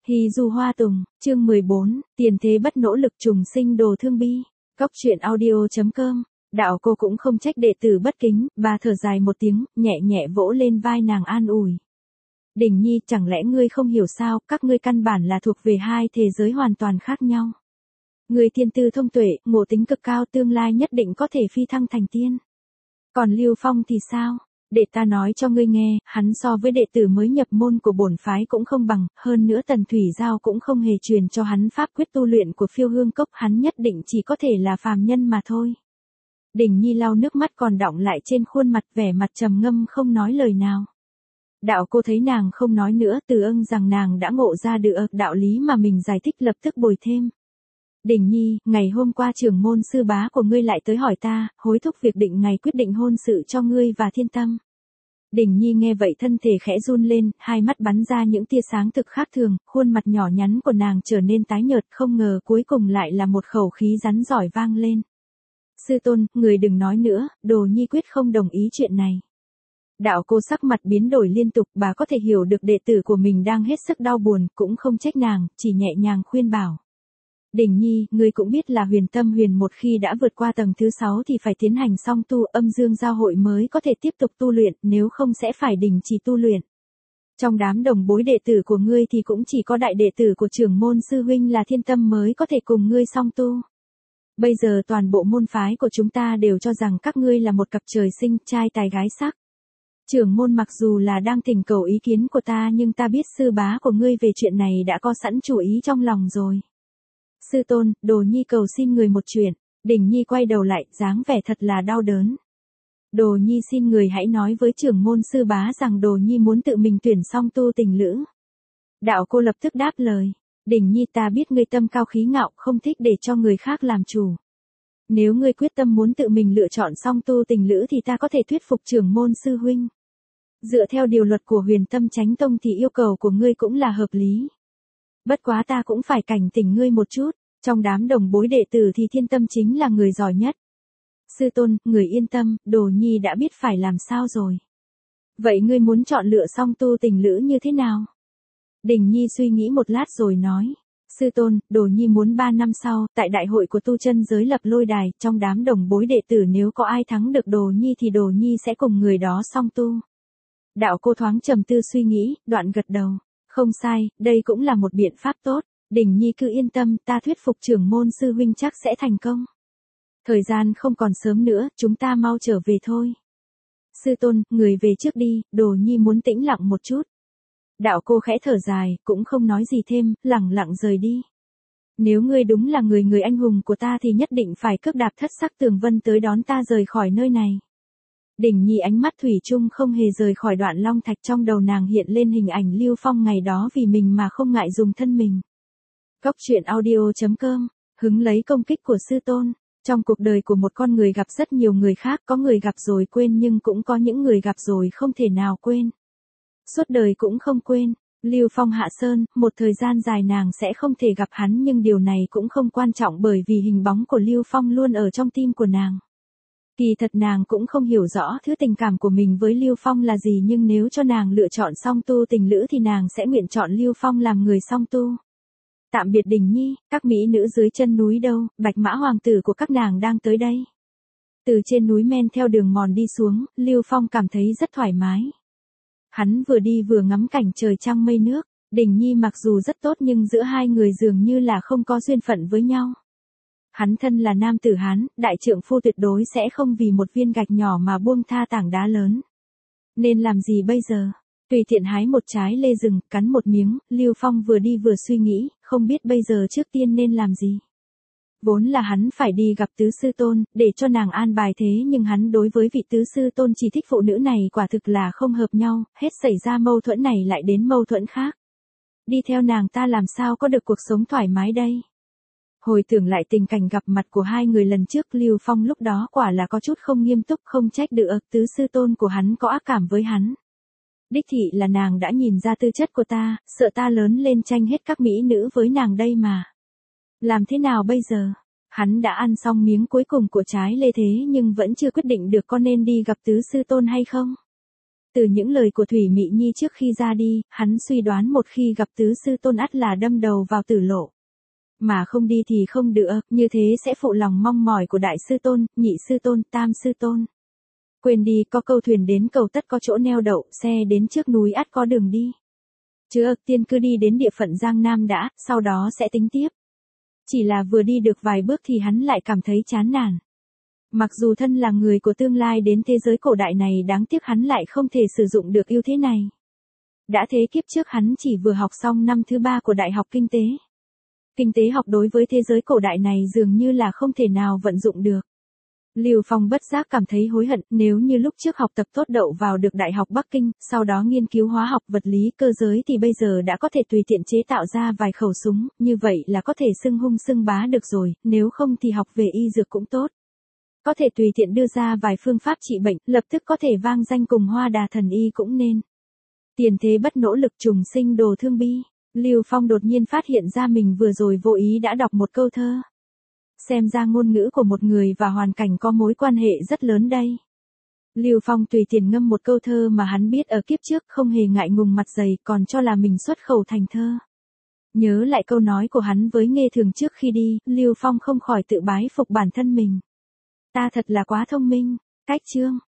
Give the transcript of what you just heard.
Hy du hoa tùng, chương 14, tiền thế bất nỗ lực trùng sinh đồ thương bi. Cóc truyện audio.com. Đạo cô cũng không trách đệ tử bất kính, bà thở dài một tiếng, nhẹ nhẹ vỗ lên vai nàng an ủi. Đình Nhi, chẳng lẽ ngươi không hiểu sao, các ngươi căn bản là thuộc về hai thế giới hoàn toàn khác nhau. Ngươi thiên tư thông tuệ, ngộ tính cực cao, tương lai nhất định có thể phi thăng thành tiên. Còn Lưu Phong thì sao? Để ta nói cho ngươi nghe, hắn so với đệ tử mới nhập môn của bổn phái cũng không bằng, hơn nữa Tần Thủy Giao cũng không hề truyền cho hắn pháp quyết tu luyện của Phiêu Hương Cốc, hắn nhất định chỉ có thể là phàm nhân mà thôi. Đình Nhi lau nước mắt còn đọng lại trên khuôn mặt, vẻ mặt trầm ngâm không nói lời nào. Đạo cô thấy nàng không nói nữa, từ ưng rằng nàng đã ngộ ra được đạo lý mà mình giải thích, lập tức bồi thêm. Đình Nhi, ngày hôm qua trưởng môn sư bá của ngươi lại tới hỏi ta, hối thúc việc định ngày quyết định hôn sự cho ngươi và Thiên Tâm. Đình Nhi nghe vậy thân thể khẽ run lên, hai mắt bắn ra những tia sáng thực khác thường, khuôn mặt nhỏ nhắn của nàng trở nên tái nhợt, không ngờ cuối cùng lại là một khẩu khí rắn giỏi vang lên. Sư tôn, người đừng nói nữa, Đồ Nhi quyết không đồng ý chuyện này. Đạo cô sắc mặt biến đổi liên tục, bà có thể hiểu được đệ tử của mình đang hết sức đau buồn, cũng không trách nàng, chỉ nhẹ nhàng khuyên bảo. Đình Nhi, ngươi cũng biết là Huyền Tâm Huyền một khi đã vượt qua tầng thứ 6 thì phải tiến hành song tu, âm dương giao hội mới có thể tiếp tục tu luyện, nếu không sẽ phải đình chỉ tu luyện. Trong đám đồng bối đệ tử của ngươi thì cũng chỉ có đại đệ tử của trưởng môn sư huynh là Thiên Tâm mới có thể cùng ngươi song tu. Bây giờ toàn bộ môn phái của chúng ta đều cho rằng các ngươi là một cặp trời sinh, trai tài gái sắc. Trưởng môn mặc dù là đang thỉnh cầu ý kiến của ta nhưng ta biết sư bá của ngươi về chuyện này đã có sẵn chủ ý trong lòng rồi. Sư tôn, Đồ Nhi cầu xin người một chuyện. Đình Nhi quay đầu lại, dáng vẻ thật là đau đớn. Đồ Nhi xin người hãy nói với trưởng môn sư bá rằng Đồ Nhi muốn tự mình tuyển song tu tình lữ. Đạo cô lập tức đáp lời. Đình Nhi, ta biết ngươi tâm cao khí ngạo, không thích để cho người khác làm chủ. Nếu ngươi quyết tâm muốn tự mình lựa chọn song tu tình lữ thì ta có thể thuyết phục trưởng môn sư huynh. Dựa theo điều luật của Huyền Tâm Chánh Tông thì yêu cầu của ngươi cũng là hợp lý. Bất quá ta cũng phải cảnh tỉnh ngươi một chút, trong đám đồng bối đệ tử thì Thiên Tâm chính là người giỏi nhất. Sư tôn, người yên tâm, Đồ Nhi đã biết phải làm sao rồi. Vậy ngươi muốn chọn lựa song tu tình lữ như thế nào? Đình Nhi suy nghĩ một lát rồi nói. Sư tôn, Đồ Nhi muốn 3 năm sau, tại đại hội của tu chân giới lập lôi đài, trong đám đồng bối đệ tử nếu có ai thắng được Đồ Nhi thì Đồ Nhi sẽ cùng người đó song tu. Đạo cô thoáng trầm tư suy nghĩ, đoạn gật đầu. Không sai, đây cũng là một biện pháp tốt. Đình Nhi cứ yên tâm, ta thuyết phục trưởng môn sư huynh chắc sẽ thành công. Thời gian không còn sớm nữa, chúng ta mau trở về thôi. Sư tôn, người về trước đi, Đồ Nhi muốn tĩnh lặng một chút. Đạo cô khẽ thở dài, cũng không nói gì thêm, lẳng lặng rời đi. Nếu ngươi đúng là người anh hùng của ta thì nhất định phải cước đạp thất sắc tường vân tới đón ta rời khỏi nơi này. Đình Nhi ánh mắt thủy chung không hề rời khỏi đoạn long thạch, trong đầu nàng hiện lên hình ảnh Lưu Phong ngày đó vì mình mà không ngại dùng thân mình. Cóc truyện audio.com, hứng lấy công kích của sư tôn. Trong cuộc đời của một con người gặp rất nhiều người khác, có người gặp rồi quên nhưng cũng có những người gặp rồi không thể nào quên. Suốt đời cũng không quên. Lưu Phong hạ sơn, một thời gian dài nàng sẽ không thể gặp hắn nhưng điều này cũng không quan trọng bởi vì hình bóng của Lưu Phong luôn ở trong tim của nàng. Kỳ thật nàng cũng không hiểu rõ thứ tình cảm của mình với Lưu Phong là gì nhưng nếu cho nàng lựa chọn song tu tình lữ thì nàng sẽ nguyện chọn Lưu Phong làm người song tu. Tạm biệt Đình Nhi, các mỹ nữ dưới chân núi đâu, Bạch Mã hoàng tử của các nàng đang tới đây. Từ trên núi men theo đường mòn đi xuống, Lưu Phong cảm thấy rất thoải mái. Hắn vừa đi vừa ngắm cảnh trời trăng mây nước, Đình Nhi mặc dù rất tốt nhưng giữa hai người dường như là không có duyên phận với nhau. Hắn thân là nam tử Hán, đại trượng phu tuyệt đối sẽ không vì một viên gạch nhỏ mà buông tha tảng đá lớn. Nên làm gì bây giờ? Tùy tiện hái một trái lê rừng, cắn một miếng, Lưu Phong vừa đi vừa suy nghĩ, không biết bây giờ trước tiên nên làm gì. Vốn là hắn phải đi gặp tứ sư tôn, để cho nàng an bài thế nhưng hắn đối với vị tứ sư tôn chỉ thích phụ nữ này quả thực là không hợp nhau, hết xảy ra mâu thuẫn này lại đến mâu thuẫn khác. Đi theo nàng ta làm sao có được cuộc sống thoải mái đây? Hồi tưởng lại tình cảnh gặp mặt của hai người lần trước, Lưu Phong lúc đó quả là có chút không nghiêm túc, không trách được tứ sư tôn của hắn có ác cảm với hắn. Đích thị là nàng đã nhìn ra tư chất của ta, sợ ta lớn lên tranh hết các mỹ nữ với nàng đây mà. Làm thế nào bây giờ? Hắn đã ăn xong miếng cuối cùng của trái lê thế nhưng vẫn chưa quyết định được có nên đi gặp tứ sư tôn hay không. Từ những lời của Thủy Mị Nhi trước khi ra đi, hắn suy đoán một khi gặp tứ sư tôn ắt là đâm đầu vào tử lộ. Mà không đi thì không được, như thế sẽ phụ lòng mong mỏi của đại sư tôn, nhị sư tôn, tam sư tôn. Quên đi, có câu thuyền đến cầu tất có chỗ neo đậu, xe đến trước núi ắt có đường đi. Chứ tiên cứ đi đến địa phận Giang Nam đã, sau đó sẽ tính tiếp. Chỉ là vừa đi được vài bước thì hắn lại cảm thấy chán nản. Mặc dù thân là người của tương lai đến thế giới cổ đại này, đáng tiếc hắn lại không thể sử dụng được ưu thế này. Đã thế kiếp trước hắn chỉ vừa học xong năm thứ 3 của Đại học Kinh tế. Kinh tế học đối với thế giới cổ đại này dường như là không thể nào vận dụng được. Lưu Phong bất giác cảm thấy hối hận, nếu như lúc trước học tập tốt đậu vào được Đại học Bắc Kinh, sau đó nghiên cứu hóa học, vật lý, cơ giới thì bây giờ đã có thể tùy tiện chế tạo ra vài khẩu súng, như vậy là có thể xưng hung xưng bá được rồi, nếu không thì học về y dược cũng tốt. Có thể tùy tiện đưa ra vài phương pháp trị bệnh, lập tức có thể vang danh cùng Hoa Đà thần y cũng nên. Tiền thế bất nỗ lực trùng sinh đồ thương bi. Lưu Phong đột nhiên phát hiện ra mình vừa rồi vô ý đã đọc một câu thơ. Xem ra ngôn ngữ của một người và hoàn cảnh có mối quan hệ rất lớn đây. Lưu Phong tùy tiện ngâm một câu thơ mà hắn biết ở kiếp trước, không hề ngại ngùng mặt dày, còn cho là mình xuất khẩu thành thơ. Nhớ lại câu nói của hắn với Nghê Thường trước khi đi, Lưu Phong không khỏi tự bái phục bản thân mình. Ta thật là quá thông minh. Cách chương